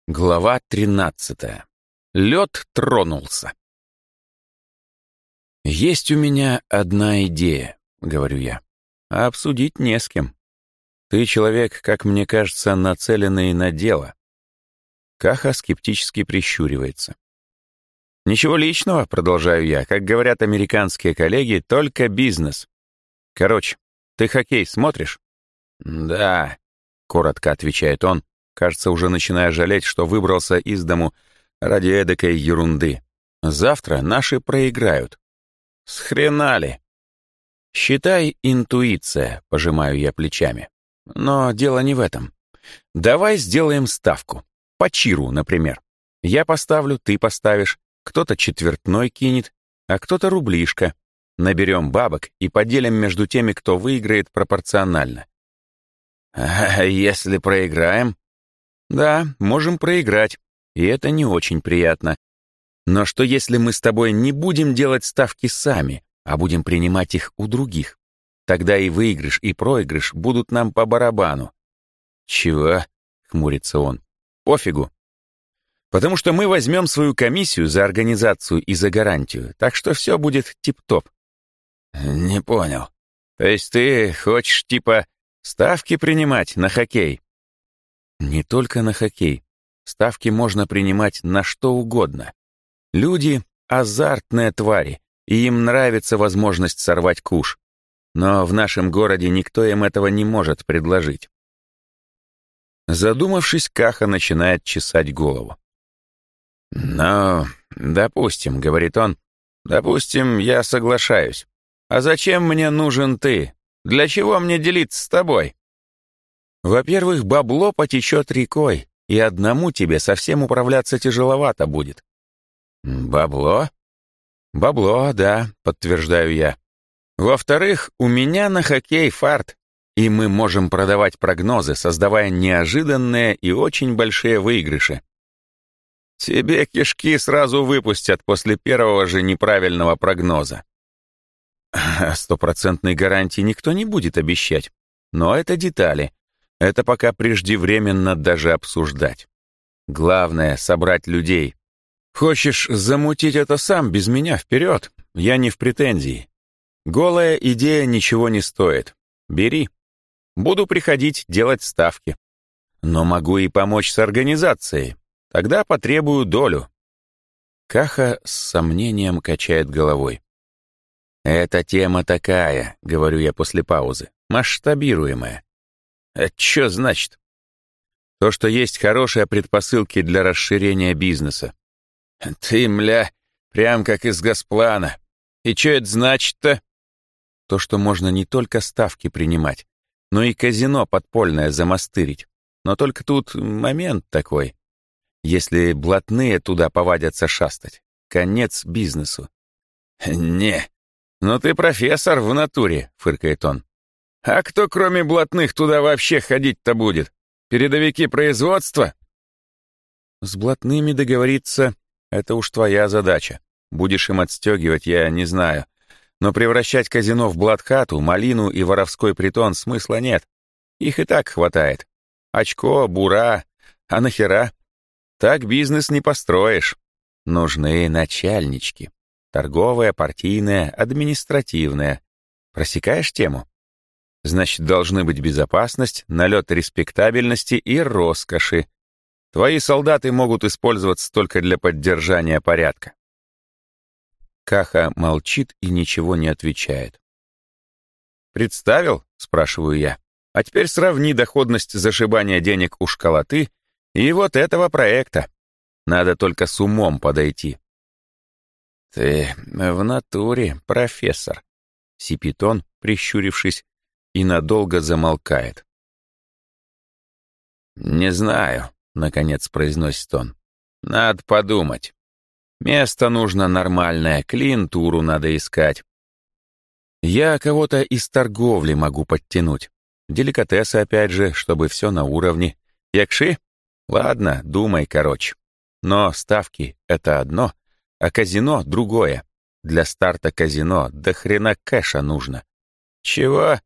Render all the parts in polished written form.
Глава 13. Лед тронулся. «Есть у меня одна идея», — говорю я, — «а обсудить не с кем. Ты человек, как мне кажется, нацеленный на дело». Каха скептически прищуривается. «Ничего личного», — продолжаю я, — «как говорят американские коллеги, только бизнес. Короче, ты хоккей смотришь?» «Да», — коротко отвечает он, кажется, уже начиная жалеть, что выбрался из дому ради эдакой ерунды. «Завтра наши проиграют». «С хрена ли?» «Считай, интуиция», — пожимаю я плечами. «Но дело не в этом. Давай сделаем ставку. По чиру, например. Я поставлю, ты поставишь, кто-то четвертной кинет, а кто-то рублишко. Наберем бабок и поделим между теми, кто выиграет пропорционально». «А если проиграем?» «Да, можем проиграть, и это не очень приятно. Но что если мы с тобой не будем делать ставки сами, а будем принимать их у других? Тогда и выигрыш, и проигрыш будут нам по барабану». «Чего?» — хмурится он. «Пофигу. Потому что мы возьмем свою комиссию за организацию и за гарантию, так что все будет тип-топ». «Не понял. То есть ты хочешь типа ставки принимать на хоккей?» «Не только на хоккей. Ставки можно принимать на что угодно. Люди — азартные твари, и им нравится возможность сорвать куш. Но в нашем городе никто им этого не может предложить». Задумавшись, Каха начинает чесать голову. «Ну, допустим», — говорит он, — «допустим, я соглашаюсь. А зачем мне нужен ты? Для чего мне делиться с тобой?» «Во-первых, бабло потечет рекой, и одному тебе совсем управляться тяжеловато будет». «Бабло?» «Бабло, да», — подтверждаю я. «Во-вторых, у меня на хоккей фарт, и мы можем продавать прогнозы, создавая неожиданные и очень большие выигрыши». «Тебе кишки сразу выпустят после первого же неправильного прогноза». «Стопроцентной гарантии никто не будет обещать, но это детали. Это пока преждевременно даже обсуждать. Главное — собрать людей. Хочешь замутить это сам, без меня, вперед? Я не в претензии. Голая идея ничего не стоит. Бери. Буду приходить делать ставки. Но могу и помочь с организацией. Тогда потребую долю». Каха с сомнением качает головой. «Эта тема такая», — говорю я после паузы, — «масштабируемая». «Это что значит?» «То, что есть хорошие предпосылки для расширения бизнеса». «Ты, мля, прям как из Госплана. И что это значит-то?» «То, что можно не только ставки принимать, но и казино подпольное замастырить. Но только тут момент такой. Если блатные туда повадятся шастать, конец бизнесу». «Не, ну ты профессор в натуре», — фыркает он. «А кто, кроме блатных, туда вообще ходить-то будет? Передовики производства?» «С блатными договориться — это уж твоя задача. Будешь им отстегивать, я не знаю. Но превращать казино в блатхату, малину и воровской притон смысла нет. Их и так хватает. Очко, бура. А нахера? Так бизнес не построишь. Нужны начальнички. Торговая, партийная, административная. Просекаешь тему? Значит, должны быть безопасность, налет респектабельности и роскоши. Твои солдаты могут использоваться только для поддержания порядка». Каха молчит и ничего не отвечает. «Представил?» — спрашиваю я. «А теперь сравни доходность зашибания денег у школоты и вот этого проекта. Надо только с умом подойти». «Ты в натуре, профессор», — сипит он, прищурившись, и надолго замолкает. «Не знаю», — наконец произносит он. «Надо подумать. Место нужно нормальное, клиентуру надо искать. Я кого-то из торговли могу подтянуть. Деликатесы опять же, чтобы все на уровне. Якши? Ладно, думай, короче. Но ставки — это одно, а казино — другое. Для старта казино до хрена кэша нужно». «Чего?»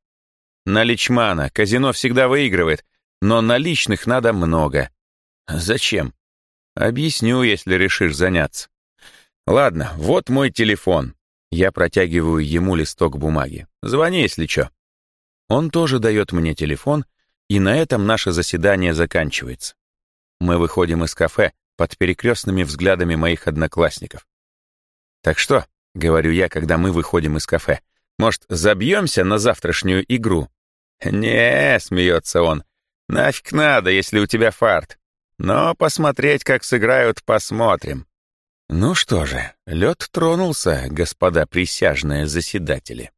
«Наличмана. Казино всегда выигрывает, но наличных надо много». «Зачем?» Объясню, если решишь заняться. Ладно, вот мой телефон. Я протягиваю ему листок бумаги. Звони, если чё. Он тоже дает мне телефон, и на этом наше заседание заканчивается. Мы выходим из кафе под перекрестными взглядами моих одноклассников. «Так что?» — говорю я, когда мы выходим из кафе. «Может, забьемся на завтрашнюю игру?» «Не», — смеется он, — «нафиг надо, если у тебя фарт. Но посмотреть, как сыграют, посмотрим». Ну что же, лед тронулся, господа присяжные заседатели.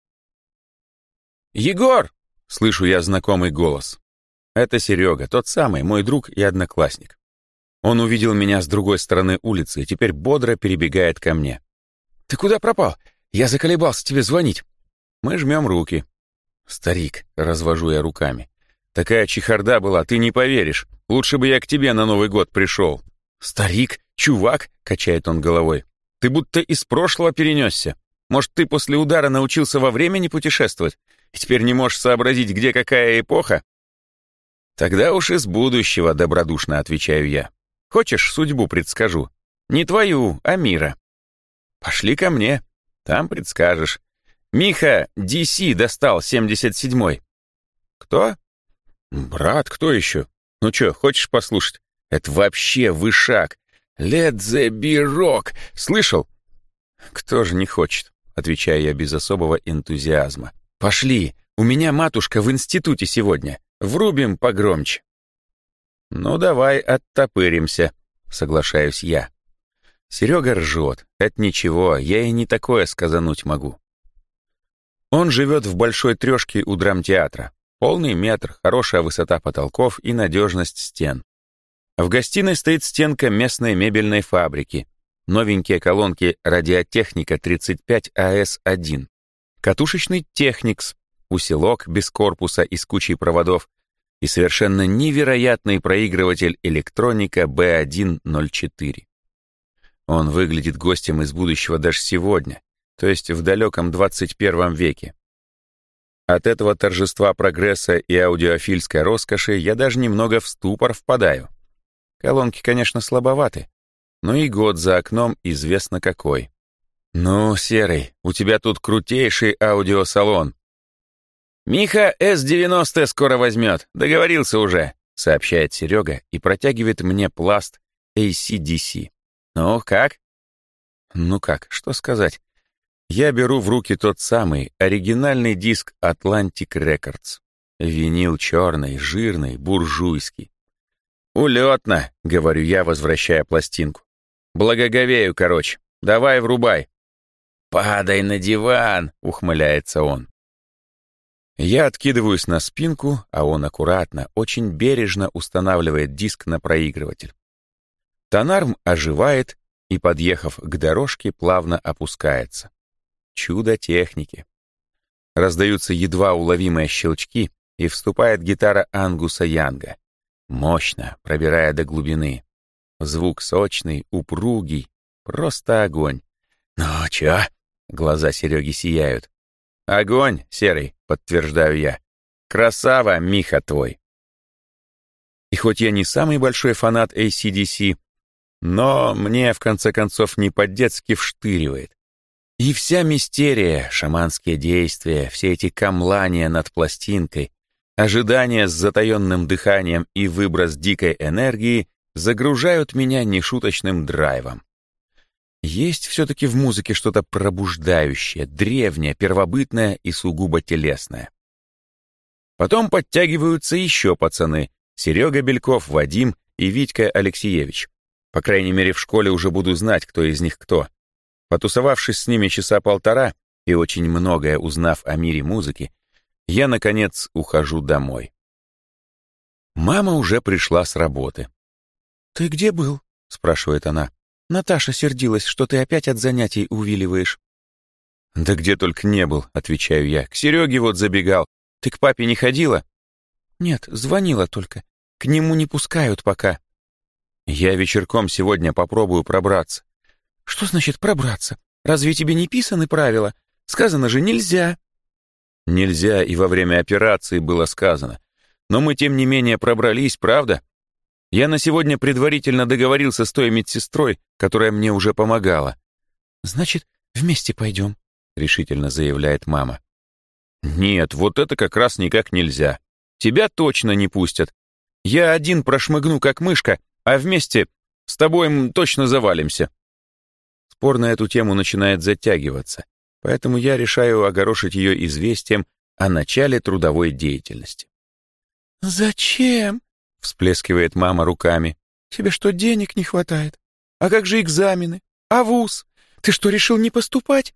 «Егор!» — слышу я знакомый голос. Это Серега, тот самый, мой друг и одноклассник. Он увидел меня с другой стороны улицы и теперь бодро перебегает ко мне. «Ты куда пропал? Я заколебался тебе звонить». Мы жмем руки. «Старик», — развожу я руками. «Такая чехарда была, ты не поверишь. Лучше бы я к тебе на Новый год пришел». «Старик? Чувак?» — качает он головой. «Ты будто из прошлого перенесся. Может, ты после удара научился во времени путешествовать и теперь не можешь сообразить, где какая эпоха?» «Тогда уж из будущего», — добродушно отвечаю я. «Хочешь, судьбу предскажу? Не твою, а мира. Пошли ко мне, там предскажешь. Миха DC достал 77-й». «Кто?» «Брат, кто еще? Ну чё, хочешь послушать? Это вообще вышаг. Let the be rock. Слышал?» «Кто же не хочет?» — отвечаю я без особого энтузиазма. «Пошли, у меня матушка в институте сегодня. Врубим погромче». «Ну, давай оттопыримся», — соглашаюсь я. Серега ржет. Это ничего, я и не такое сказануть могу. Он живет в большой трешке у драмтеатра. Полный метр, хорошая высота потолков и надежность стен. В гостиной стоит стенка местной мебельной фабрики. Новенькие колонки радиотехника 35АС1. Катушечный техникс, усилок без корпуса и с кучей проводов и совершенно невероятный проигрыватель электроника B104. Он выглядит гостем из будущего даже сегодня, то есть в далеком 21 веке. От этого торжества прогресса и аудиофильской роскоши я даже немного в ступор впадаю. Колонки, конечно, слабоваты, но и год за окном известно какой. «Ну, Серый, у тебя тут крутейший аудиосалон». «Миха С-90 скоро возьмет, договорился уже», — сообщает Серега и протягивает мне пласт AC/DC. «Ну, как?» «Ну как, что сказать?» Я беру в руки тот самый оригинальный диск Atlantic Records. Винил черный, жирный, буржуйский. «Улетно», — говорю я, возвращая пластинку. «Благоговею, короче. Давай врубай». «Падай на диван», — ухмыляется он. Я откидываюсь на спинку, а он аккуратно, очень бережно устанавливает диск на проигрыватель. Тонарм оживает и, подъехав к дорожке, плавно опускается. Чудо техники. Раздаются едва уловимые щелчки, и вступает гитара Ангуса Янга. Мощно, пробирая до глубины. Звук сочный, упругий, просто огонь. «Ну чё?» — глаза Сереги сияют. «Огонь, Серый», — подтверждаю я. «Красава, Миха твой». И хоть я не самый большой фанат AC/DC, но мне, в конце концов, не по-детски вштыривает. И вся мистерия, шаманские действия, все эти камлания над пластинкой, ожидание с затаенным дыханием и выброс дикой энергии загружают меня нешуточным драйвом. Есть все-таки в музыке что-то пробуждающее, древнее, первобытное и сугубо телесное. Потом подтягиваются еще пацаны — Серега Бельков, Вадим и Витька Алексеевич. По крайней мере, в школе уже буду знать, кто из них кто. Потусовавшись с ними часа полтора и очень многое узнав о мире музыки, я, наконец, ухожу домой. Мама уже пришла с работы. «Ты где был?» — спрашивает она. «Наташа сердилась, что ты опять от занятий увиливаешь». «Да где только не был», — отвечаю я. «К Сереге вот забегал. Ты к папе не ходила?» «Нет, звонила только. К нему не пускают пока». «Я вечерком сегодня попробую пробраться». «Что значит пробраться? Разве тебе не писаны правила? Сказано же нельзя». «Нельзя, и во время операции было сказано. Но мы, тем не менее, пробрались, правда?» Я на сегодня предварительно договорился с той медсестрой, которая мне уже помогала». «Значит, вместе пойдем», — решительно заявляет мама. «Нет, вот это как раз никак нельзя. Тебя точно не пустят. Я один прошмыгну, как мышка, а вместе с тобой точно завалимся». Спор на эту тему начинает затягиваться, поэтому я решаю огорошить ее известием о начале трудовой деятельности. «Зачем?» — всплескивает мама руками. «Тебе что, денег не хватает? А как же экзамены? А вуз? Ты что, решил не поступать?»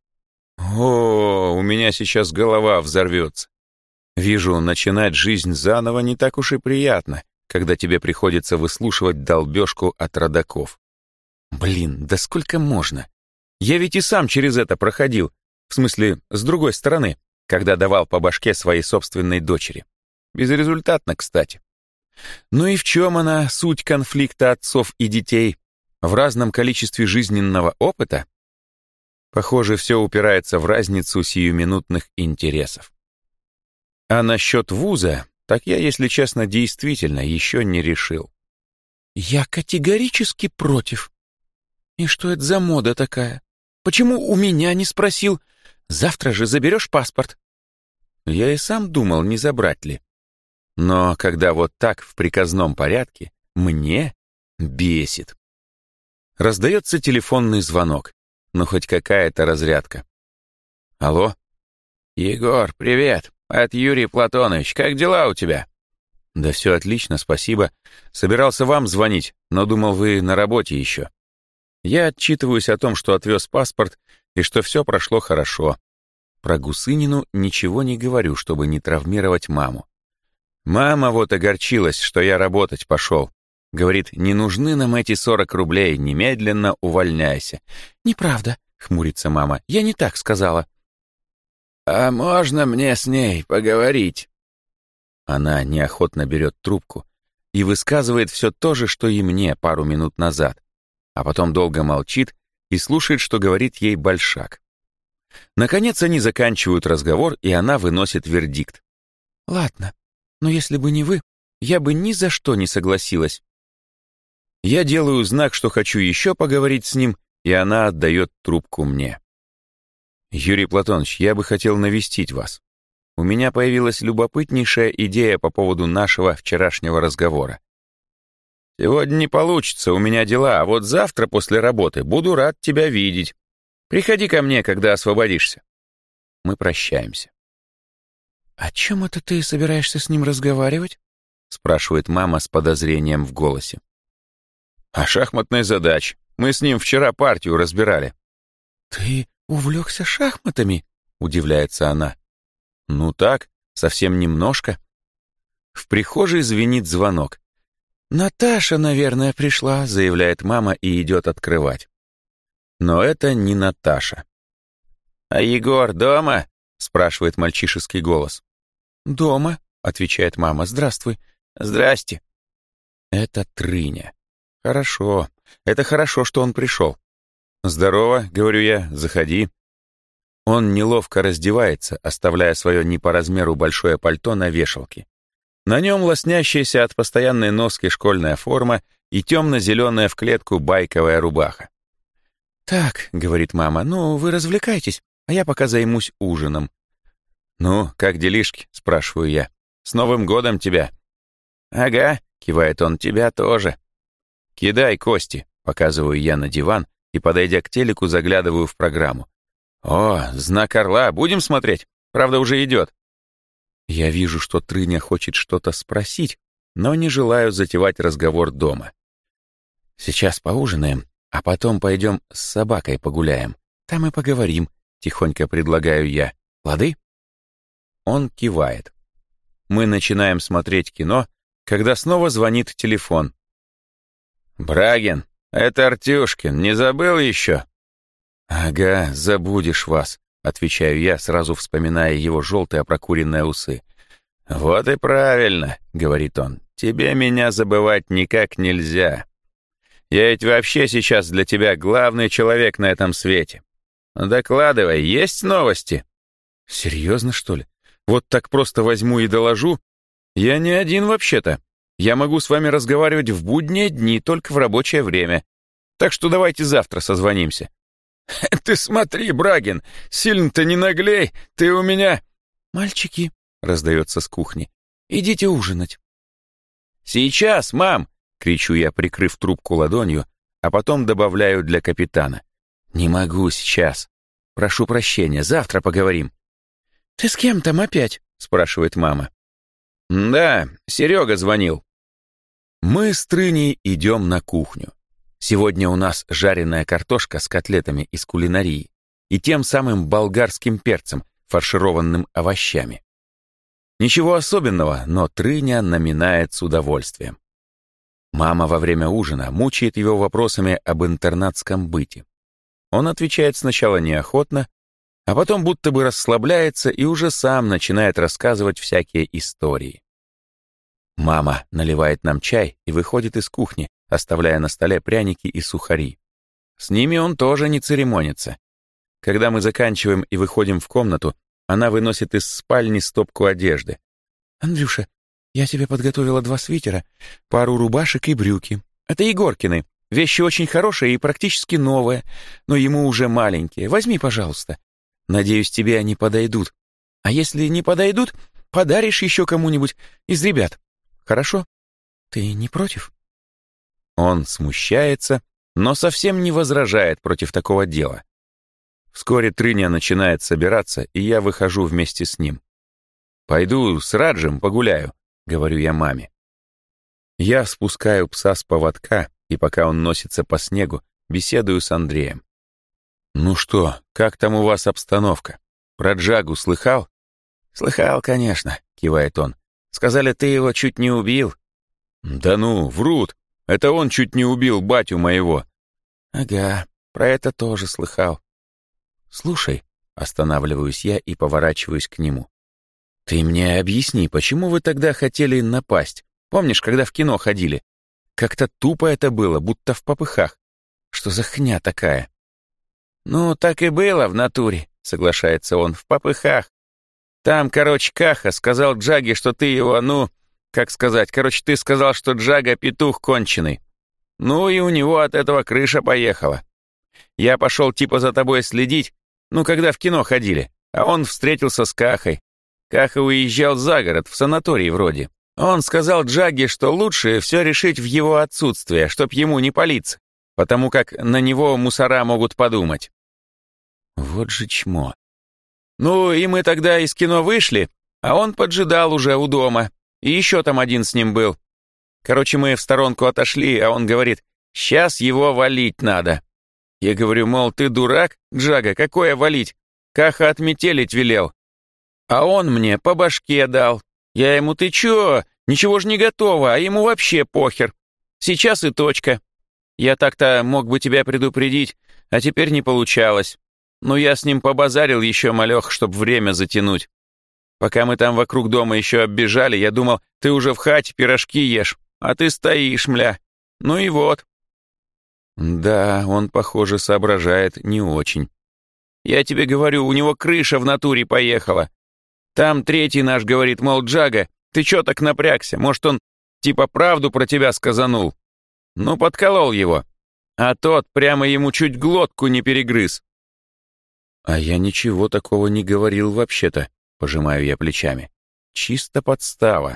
О, у меня сейчас голова взорвется. Вижу, начинать жизнь заново не так уж и приятно, когда тебе приходится выслушивать долбежку от родаков. Блин, да сколько можно? Я ведь и сам через это проходил, в смысле, с другой стороны, когда давал по башке своей собственной дочери. Безрезультатно, кстати. Ну и в чем она, суть конфликта отцов и детей? В разном количестве жизненного опыта? Похоже, все упирается в разницу сиюминутных интересов. А насчет вуза, так я, если честно, действительно еще не решил. «Я категорически против. И что это за мода такая? Почему у меня не спросил? Завтра же заберешь паспорт?» Я и сам думал, не забрать ли. Но когда вот так в приказном порядке, мне бесит. Раздается телефонный звонок. Ну, хоть какая-то разрядка. Алло? «Егор, привет. Это Юрий Платонович. Как дела у тебя?» «Да все отлично, спасибо. Собирался вам звонить, но думал, вы на работе еще». Я отчитываюсь о том, что отвез паспорт и что все прошло хорошо. Про Гусынину ничего не говорю, чтобы не травмировать маму. Мама вот огорчилась, что я работать пошел. Говорит, не нужны нам эти 40 рублей, немедленно увольняйся. «Неправда», — хмурится мама, — «я не так сказала». «А можно мне с ней поговорить?» Она неохотно берет трубку и высказывает все то же, что и мне пару минут назад, а потом долго молчит и слушает, что говорит ей Большак. Наконец они заканчивают разговор, и она выносит вердикт. «Ладно, но если бы не вы, я бы ни за что не согласилась». Я делаю знак, что хочу еще поговорить с ним, и она отдает трубку мне. «Юрий Платонович, я бы хотел навестить вас. У меня появилась любопытнейшая идея по поводу нашего вчерашнего разговора. Сегодня не получится, у меня дела, а вот завтра после работы буду рад тебя видеть. Приходи ко мне, когда освободишься». Мы прощаемся. «О чем это ты собираешься с ним разговаривать?» — спрашивает мама с подозрением в голосе. «О шахматной задаче. Мы с ним вчера партию разбирали». «Ты увлекся шахматами?» — удивляется она. «Ну так, совсем немножко». В прихожей звенит звонок. «Наташа, наверное, пришла», — заявляет мама и идет открывать. Но это не Наташа. «А Егор дома?» — спрашивает мальчишеский голос. «Дома», — отвечает мама. «Здравствуй». «Здрасте». Это Трыня. Хорошо. Это хорошо, что он пришел. «Здорово», — говорю я, — «заходи». Он неловко раздевается, оставляя свое не по размеру большое пальто на вешалке. На нем лоснящаяся от постоянной носки школьная форма и темно-зеленая в клетку байковая рубаха. «Так», — говорит мама, — «ну, вы развлекайтесь, а я пока займусь ужином». «Ну, как делишки?» — спрашиваю я. «С Новым годом тебя!» «Ага», — кивает он, — «тебя тоже». «Кидай кости», — показываю я на диван и, подойдя к телеку, заглядываю в программу. «О, знак орла, будем смотреть? Правда, уже идет». Я вижу, что Трыня хочет что-то спросить, но не желаю затевать разговор дома. «Сейчас поужинаем, а потом пойдем с собакой погуляем. Там и поговорим», — тихонько предлагаю я. «Лады?» Он кивает. Мы начинаем смотреть кино, когда снова звонит телефон. «Брагин, это Артюшкин, не забыл еще?» «Ага, забудешь вас», — отвечаю я, сразу вспоминая его желтые прокуренные усы. «Вот и правильно», — говорит он, — «тебе меня забывать никак нельзя. Я ведь вообще сейчас для тебя главный человек на этом свете. Докладывай, есть новости?» «Серьезно, что ли? Вот так просто возьму и доложу? Я не один вообще-то. Я могу с вами разговаривать в будние дни, только в рабочее время. Так что давайте завтра созвонимся». «Ты смотри, Брагин, сильно-то не наглей, ты у меня...» «Мальчики», — раздается с кухни, — «идите ужинать». «Сейчас, мам!» — кричу я, прикрыв трубку ладонью, а потом добавляю для капитана. «Не могу сейчас. Прошу прощения, завтра поговорим». «Ты с кем там опять?» — спрашивает мама. «Да, Серега звонил». Мы с Трыней идем на кухню. Сегодня у нас жареная картошка с котлетами из кулинарии и тем самым болгарским перцем, фаршированным овощами. Ничего особенного, но Трыня наминает с удовольствием. Мама во время ужина мучает его вопросами об интернатском быте. Он отвечает сначала неохотно, а потом будто бы расслабляется и уже сам начинает рассказывать всякие истории. Мама наливает нам чай и выходит из кухни, оставляя на столе пряники и сухари. С ними он тоже не церемонится. Когда мы заканчиваем и выходим в комнату, она выносит из спальни стопку одежды. «Андрюша, я тебе подготовила 2 свитера, пару рубашек и брюки. Это Егоркины. Вещи очень хорошие и практически новые, но ему уже маленькие. Возьми, пожалуйста. Надеюсь, тебе они подойдут. А если не подойдут, подаришь еще кому-нибудь из ребят. Хорошо? Ты не против?» Он смущается, но совсем не возражает против такого дела. Вскоре Трыня начинает собираться, и я выхожу вместе с ним. «Пойду с Раджем погуляю», — говорю я маме. Я спускаю пса с поводка, и пока он носится по снегу, беседую с Андреем. «Ну что, как там у вас обстановка? Про Джагу слыхал?» «Слыхал, конечно», — кивает он. «Сказали, ты его чуть не убил». «Да ну, врут. Это он чуть не убил батю моего». «Ага, про это тоже слыхал». «Слушай», — останавливаюсь я и поворачиваюсь к нему. «Ты мне объясни, почему вы тогда хотели напасть? Помнишь, когда в кино ходили? Как-то тупо это было, будто в попыхах. Что за хня такая?» «Ну, так и было в натуре», — соглашается он, — «в попыхах. Там, короче, Каха сказал Джаге, что ты его, как сказать, короче, ты сказал, что Джага петух конченый. Ну и у него от этого крыша поехала. Я пошел типа за тобой следить, когда в кино ходили, а он встретился с Кахой. Каха уезжал за город, в санаторий вроде. Он сказал Джаге, что лучше все решить в его отсутствие, чтоб ему не палиться, потому как на него мусора могут подумать». Вот же чмо. Ну, и мы тогда из кино вышли, а он поджидал уже у дома, и еще там один с ним был. Короче, мы в сторонку отошли, а он говорит, сейчас его валить надо. Я говорю, мол, ты дурак, Джага, какое валить? Каха отметелить велел. А он мне по башке дал. Я ему, ты чё? Ничего ж не готово, а ему вообще похер. Сейчас и точка. Я так-то мог бы тебя предупредить, а теперь не получалось. Но я с ним побазарил еще малех, чтоб время затянуть. Пока мы там вокруг дома еще оббежали, я думал, ты уже в хате пирожки ешь, а ты стоишь, мля. Ну и вот. Да, он, похоже, соображает не очень. Я тебе говорю, у него крыша в натуре поехала. Там третий наш говорит, мол, Джага, ты чё так напрягся? Может, он типа правду про тебя сказанул? Ну, подколол его. А тот прямо ему чуть глотку не перегрыз. А я ничего такого не говорил вообще-то, пожимаю я плечами. Чисто подстава.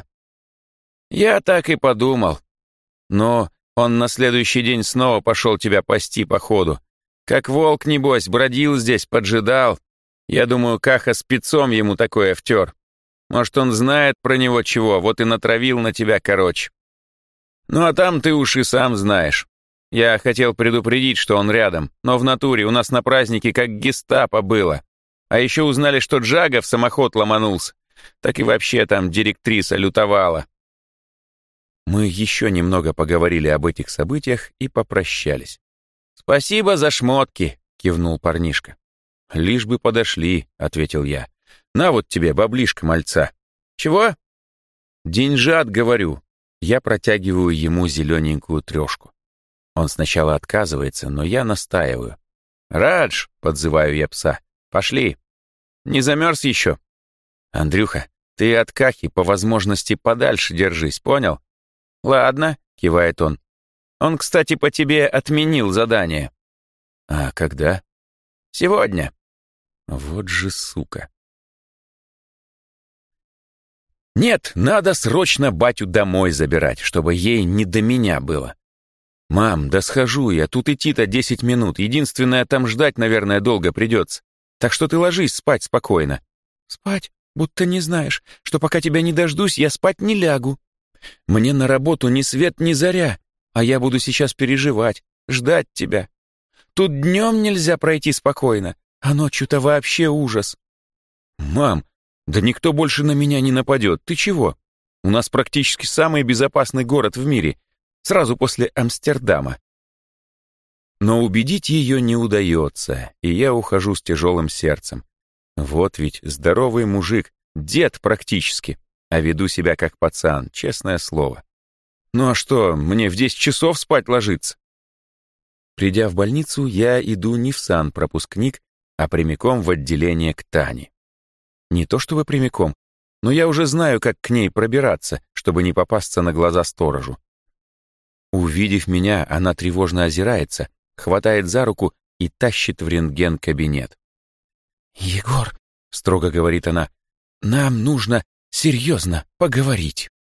Я так и подумал. Но он на следующий день снова пошел тебя пасти по ходу. Как волк, небось, бродил здесь, поджидал. Я думаю, Каха спецом ему такое втер. Может, он знает про него чего, вот и натравил на тебя, короче. Ну, а там ты уж и сам знаешь. Я хотел предупредить, что он рядом, но в натуре у нас на празднике как гестапо было. А еще узнали, что Джага в самоход ломанулся. Так и вообще там директриса лютовала. Мы еще немного поговорили об этих событиях и попрощались. «Спасибо за шмотки», — кивнул парнишка. «Лишь бы подошли», — ответил я. «На вот тебе, баблишка мальца». «Чего?» «Деньжат, говорю». Я протягиваю ему зелененькую 3. Он сначала отказывается, но я настаиваю. «Радж», — подзываю я пса, — «пошли. Не замерз еще?» «Андрюха, ты от Кахи по возможности подальше держись, понял? «Ладно», — кивает он. «Он, кстати, по тебе отменил задание». «А когда?» «Сегодня». Вот же сука. «Нет, надо срочно батю домой забирать, чтобы ей не до меня было». «Мам, да схожу я, тут идти-то 10 минут. Единственное, там ждать, наверное, долго придется. Так что ты ложись спать спокойно». «Спать? Будто не знаешь, что пока тебя не дождусь, я спать не лягу». «Мне на работу ни свет, ни заря, а я буду сейчас переживать, ждать тебя. Тут днем нельзя пройти спокойно, а ночью-то вообще ужас». «Мам, да никто больше на меня не нападет. Ты чего? У нас практически самый безопасный город в мире, сразу после Амстердама». Но убедить ее не удается, и я ухожу с тяжелым сердцем. Вот ведь здоровый мужик, дед практически, а веду себя как пацан, честное слово. Ну а что, мне в 10 часов спать ложиться? Придя в больницу, я иду не в санпропускник, а прямиком в отделение к Тане. Не то чтобы прямиком, но я уже знаю, как к ней пробираться, чтобы не попасться на глаза сторожу. Увидев меня, она тревожно озирается, хватает за руку и тащит в рентген-кабинет. «Егор», — строго говорит она, — «нам нужно серьезно поговорить».